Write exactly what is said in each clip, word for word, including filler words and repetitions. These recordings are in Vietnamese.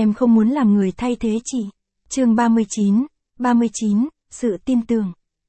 em không muốn làm người thay thế chị. Chương ba mươi chín, ba mươi chín, sự tin tưởng.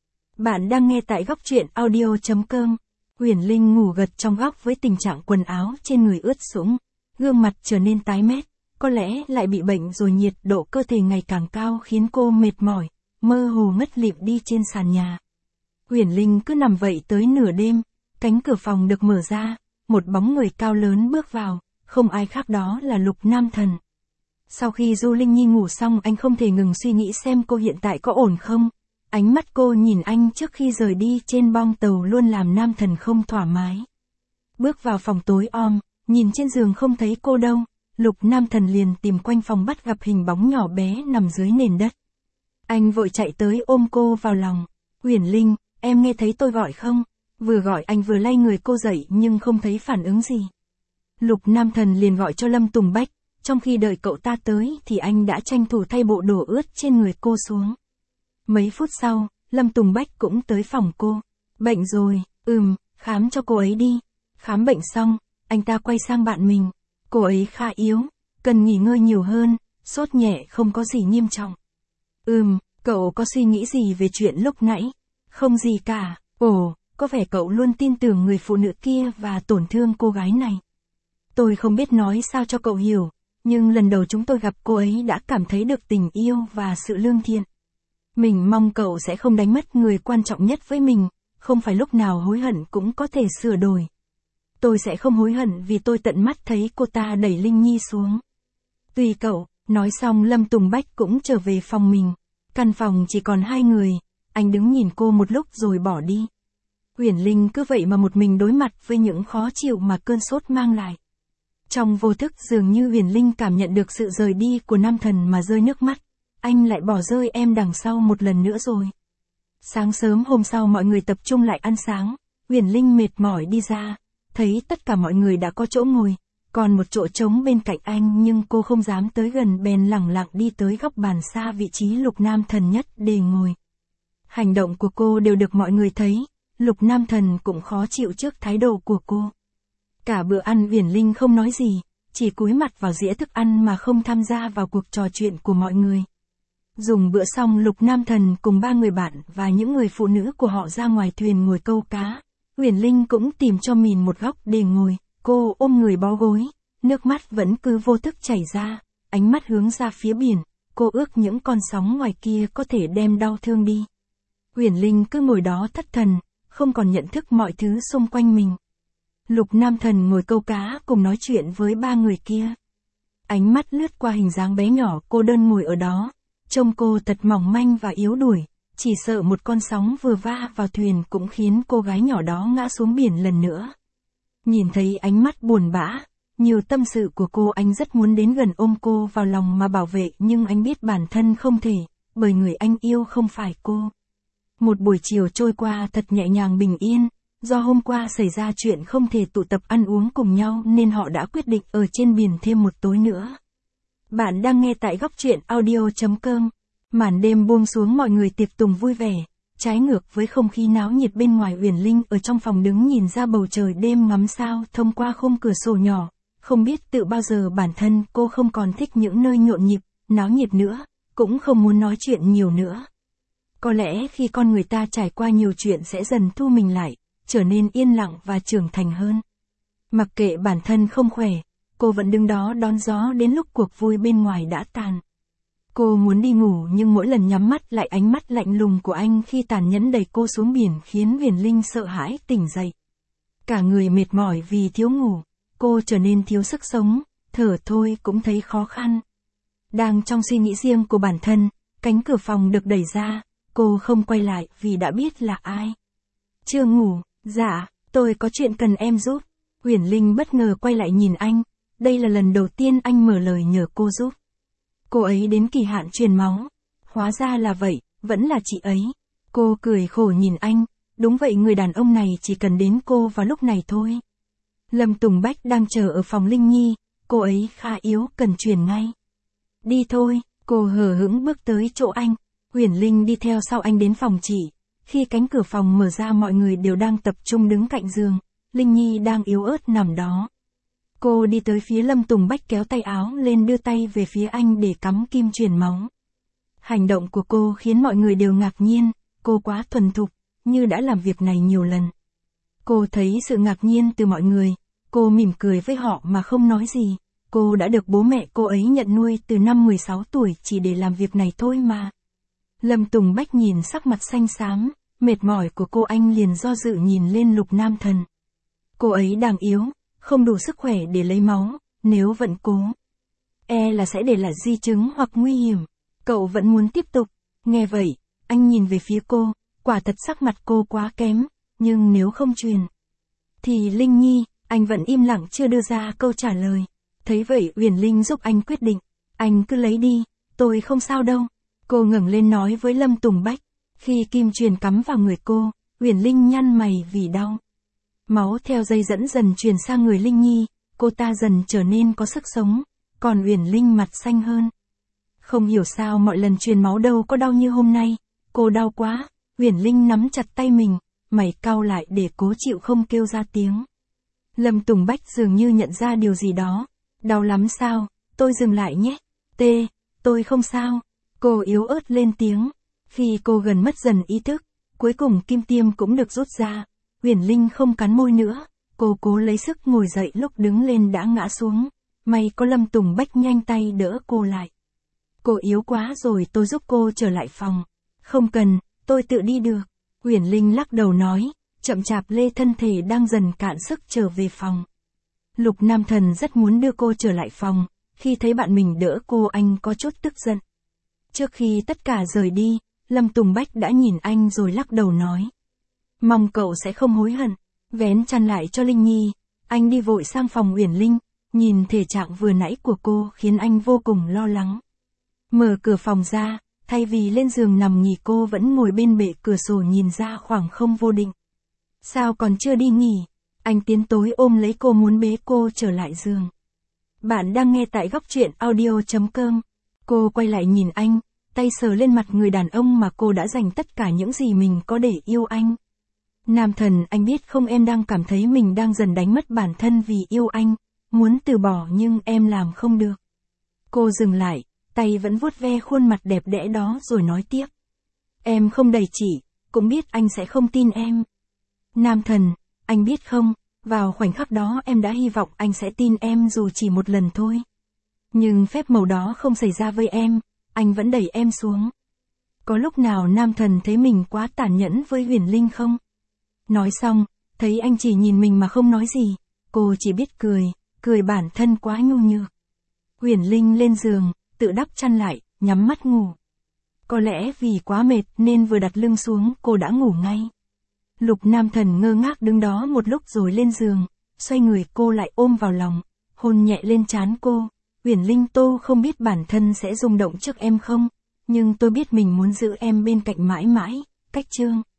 Bạn đang nghe tại góc truyện audio chấm com. Huyền Linh ngủ gật trong góc với tình trạng quần áo trên người ướt sũng, gương mặt trở nên tái mét, có lẽ lại bị bệnh rồi, nhiệt độ cơ thể ngày càng cao khiến cô mệt mỏi, mơ hồ ngất lịm đi trên sàn nhà. Huyền Linh cứ nằm vậy tới nửa đêm, cánh cửa phòng được mở ra, một bóng người cao lớn bước vào, không ai khác đó là Lục Nam Thần. Sau khi Du Linh Nhi ngủ xong, anh không thể ngừng suy nghĩ xem cô hiện tại có ổn không. Ánh mắt cô nhìn anh trước khi rời đi trên bong tàu luôn làm Nam Thần không thoải mái. Bước vào phòng tối om, nhìn trên giường không thấy cô đâu, Lục Nam Thần liền tìm quanh phòng bắt gặp hình bóng nhỏ bé nằm dưới nền đất. Anh vội chạy tới ôm cô vào lòng. Huyền Linh, em nghe thấy tôi gọi không? Vừa gọi anh vừa lay người cô dậy nhưng không thấy phản ứng gì. Lục Nam Thần liền gọi cho Lâm Tùng Bách, trong khi đợi cậu ta tới thì anh đã tranh thủ thay bộ đồ ướt trên người cô xuống. Mấy phút sau, Lâm Tùng Bách cũng tới phòng cô. Bệnh rồi, ừm, khám cho cô ấy đi. Khám bệnh xong, anh ta quay sang bạn mình. Cô ấy khá yếu, cần nghỉ ngơi nhiều hơn, sốt nhẹ không có gì nghiêm trọng. Ừm, cậu có suy nghĩ gì về chuyện lúc nãy? Không gì cả. Ồ, có vẻ cậu luôn tin tưởng người phụ nữ kia và tổn thương cô gái này. Tôi không biết nói sao cho cậu hiểu, nhưng lần đầu chúng tôi gặp cô ấy đã cảm thấy được tình yêu và sự lương thiện. Mình mong cậu sẽ không đánh mất người quan trọng nhất với mình, không phải lúc nào hối hận cũng có thể sửa đổi. Tôi sẽ không hối hận vì tôi tận mắt thấy cô ta đẩy Linh Nhi xuống. Tùy cậu. Nói xong Lâm Tùng Bách cũng trở về phòng mình. Căn phòng chỉ còn hai người, anh đứng nhìn cô một lúc rồi bỏ đi. Huyền Linh cứ vậy mà một mình đối mặt với những khó chịu mà cơn sốt mang lại. Trong vô thức dường như Huyền Linh cảm nhận được sự rời đi của Nam Thần mà rơi nước mắt. Anh lại bỏ rơi em đằng sau một lần nữa rồi. Sáng sớm hôm sau mọi người tập trung lại ăn sáng. Huyền Linh mệt mỏi đi ra, thấy tất cả mọi người đã có chỗ ngồi, còn một chỗ trống bên cạnh anh nhưng cô không dám tới gần, bèn lẳng lặng đi tới góc bàn xa vị trí Lục Nam Thần nhất để ngồi. Hành động của cô đều được mọi người thấy, Lục Nam Thần cũng khó chịu trước thái độ của cô. Cả bữa ăn Huyền Linh không nói gì, chỉ cúi mặt vào dĩa thức ăn mà không tham gia vào cuộc trò chuyện của mọi người. Dùng bữa xong, Lục Nam Thần cùng ba người bạn và những người phụ nữ của họ ra ngoài thuyền ngồi câu cá. Huyền Linh cũng tìm cho mình một góc để ngồi, cô ôm người bó gối, nước mắt vẫn cứ vô thức chảy ra, ánh mắt hướng ra phía biển, cô ước những con sóng ngoài kia có thể đem đau thương đi. Huyền Linh cứ ngồi đó thất thần, không còn nhận thức mọi thứ xung quanh mình. Lục Nam Thần ngồi câu cá cùng nói chuyện với ba người kia. Ánh mắt lướt qua hình dáng bé nhỏ cô đơn ngồi ở đó, trông cô thật mỏng manh và yếu đuối, chỉ sợ một con sóng vừa va vào thuyền cũng khiến cô gái nhỏ đó ngã xuống biển lần nữa. Nhìn thấy ánh mắt buồn bã, nhiều tâm sự của cô, anh rất muốn đến gần ôm cô vào lòng mà bảo vệ, nhưng anh biết bản thân không thể, bởi người anh yêu không phải cô. Một buổi chiều trôi qua thật nhẹ nhàng bình yên, do hôm qua xảy ra chuyện không thể tụ tập ăn uống cùng nhau nên họ đã quyết định ở trên biển thêm một tối nữa. Bạn đang nghe tại góc truyện audio chấm com. Màn đêm buông xuống, mọi người tiệc tùng vui vẻ, trái ngược với không khí náo nhiệt bên ngoài. Huyền Linh ở trong phòng đứng nhìn ra bầu trời đêm ngắm sao thông qua khung cửa sổ nhỏ, không biết tự bao giờ bản thân cô không còn thích những nơi nhộn nhịp, náo nhiệt nữa, cũng không muốn nói chuyện nhiều nữa. Có lẽ khi con người ta trải qua nhiều chuyện sẽ dần thu mình lại, trở nên yên lặng và trưởng thành hơn. Mặc kệ bản thân không khỏe, cô vẫn đứng đó đón gió đến lúc cuộc vui bên ngoài đã tàn. Cô muốn đi ngủ nhưng mỗi lần nhắm mắt lại ánh mắt lạnh lùng của anh khi tàn nhẫn đẩy cô xuống biển khiến Huyền Linh sợ hãi tỉnh dậy. Cả người mệt mỏi vì thiếu ngủ, cô trở nên thiếu sức sống, thở thôi cũng thấy khó khăn. Đang trong suy nghĩ riêng của bản thân, cánh cửa phòng được đẩy ra, cô không quay lại vì đã biết là ai. Chưa ngủ, dạ, tôi có chuyện cần em giúp. Huyền Linh bất ngờ quay lại nhìn anh, đây là lần đầu tiên anh mở lời nhờ cô giúp. Cô ấy đến kỳ hạn truyền máu. Hóa ra là vậy, vẫn là chị ấy. Cô cười khổ nhìn anh, đúng vậy, người đàn ông này chỉ cần đến cô vào lúc này thôi. Lâm Tùng Bách đang chờ ở phòng Linh Nhi, cô ấy khá yếu cần truyền ngay. Đi thôi, cô hờ hững bước tới chỗ anh. Huyền Linh đi theo sau anh đến phòng chị. Khi cánh cửa phòng mở ra mọi người đều đang tập trung đứng cạnh giường, Linh Nhi đang yếu ớt nằm đó. Cô đi tới phía Lâm Tùng Bách kéo tay áo lên đưa tay về phía anh để cắm kim truyền máu. Hành động của cô khiến mọi người đều ngạc nhiên, cô quá thuần thục, như đã làm việc này nhiều lần. Cô thấy sự ngạc nhiên từ mọi người, cô mỉm cười với họ mà không nói gì. Cô đã được bố mẹ cô ấy nhận nuôi từ năm mười sáu tuổi chỉ để làm việc này thôi mà. Lâm Tùng Bách nhìn sắc mặt xanh xám, mệt mỏi của cô, anh liền do dự nhìn lên Lục Nam Thần. Cô ấy đang yếu, không đủ sức khỏe để lấy máu, nếu vẫn cố, e là sẽ để lại di chứng hoặc nguy hiểm. Cậu vẫn muốn tiếp tục. Nghe vậy, anh nhìn về phía cô, quả thật sắc mặt cô quá kém, nhưng nếu không truyền thì Linh Nhi, anh vẫn im lặng chưa đưa ra câu trả lời. Thấy vậy Uyển Linh giúp anh quyết định, anh cứ lấy đi, tôi không sao đâu. Cô ngẩng lên nói với Lâm Tùng Bách. Khi kim truyền cắm vào người cô, Uyển Linh nhăn mày vì đau. Máu theo dây dẫn dần truyền sang người Linh Nhi, cô ta dần trở nên có sức sống, còn Uyển Linh mặt xanh hơn. Không hiểu sao mọi lần truyền máu đâu có đau như hôm nay, cô đau quá. Uyển Linh nắm chặt tay mình, mày cau lại để cố chịu không kêu ra tiếng. Lâm Tùng Bách dường như nhận ra điều gì đó. Đau lắm sao, tôi dừng lại nhé. Tê, tôi không sao. Cô yếu ớt lên tiếng. Khi cô gần mất dần ý thức, cuối cùng kim tiêm cũng được rút ra. Uyển Linh không cắn môi nữa, cô cố lấy sức ngồi dậy, lúc đứng lên đã ngã xuống. May có Lâm Tùng Bách nhanh tay đỡ cô lại. Cô yếu quá rồi, tôi giúp cô trở lại phòng. Không cần, tôi tự đi được. Uyển Linh lắc đầu nói, chậm chạp lê thân thể đang dần cạn sức trở về phòng. Lục Nam Thần rất muốn đưa cô trở lại phòng, khi thấy bạn mình đỡ cô anh có chút tức giận. Trước khi tất cả rời đi, Lâm Tùng Bách đã nhìn anh rồi lắc đầu nói. Mong cậu sẽ không hối hận. Vén chăn lại cho Linh Nhi, anh đi vội sang phòng Uyển Linh, nhìn thể trạng vừa nãy của cô khiến anh vô cùng lo lắng. Mở cửa phòng ra, thay vì lên giường nằm nghỉ cô vẫn ngồi bên bệ cửa sổ nhìn ra khoảng không vô định. Sao còn chưa đi nghỉ? Anh tiến tối ôm lấy cô muốn bế cô trở lại giường. Bạn đang nghe tại góc truyện audio chấm com. Cô quay lại nhìn anh, tay sờ lên mặt người đàn ông mà cô đã dành tất cả những gì mình có để yêu anh. Nam Thần, anh biết không, em đang cảm thấy mình đang dần đánh mất bản thân vì yêu anh, muốn từ bỏ nhưng em làm không được. Cô dừng lại, tay vẫn vuốt ve khuôn mặt đẹp đẽ đó rồi nói tiếp. Em không đầy chỉ, cũng biết anh sẽ không tin em. Nam Thần, anh biết không, vào khoảnh khắc đó em đã hy vọng anh sẽ tin em dù chỉ một lần thôi. Nhưng phép màu đó không xảy ra với em, anh vẫn đẩy em xuống. Có lúc nào Nam Thần thấy mình quá tàn nhẫn với Uyển Linh không? Nói xong, thấy anh chỉ nhìn mình mà không nói gì, cô chỉ biết cười, cười bản thân quá nhu nhược. Uyển Linh lên giường, tự đắp chăn lại, nhắm mắt ngủ. Có lẽ vì quá mệt nên vừa đặt lưng xuống cô đã ngủ ngay. Lục Nam Thần ngơ ngác đứng đó một lúc rồi lên giường, xoay người cô lại ôm vào lòng, hôn nhẹ lên trán cô. Uyển Linh, tôi không biết bản thân sẽ rung động trước em không, nhưng tôi biết mình muốn giữ em bên cạnh mãi mãi. Cách chương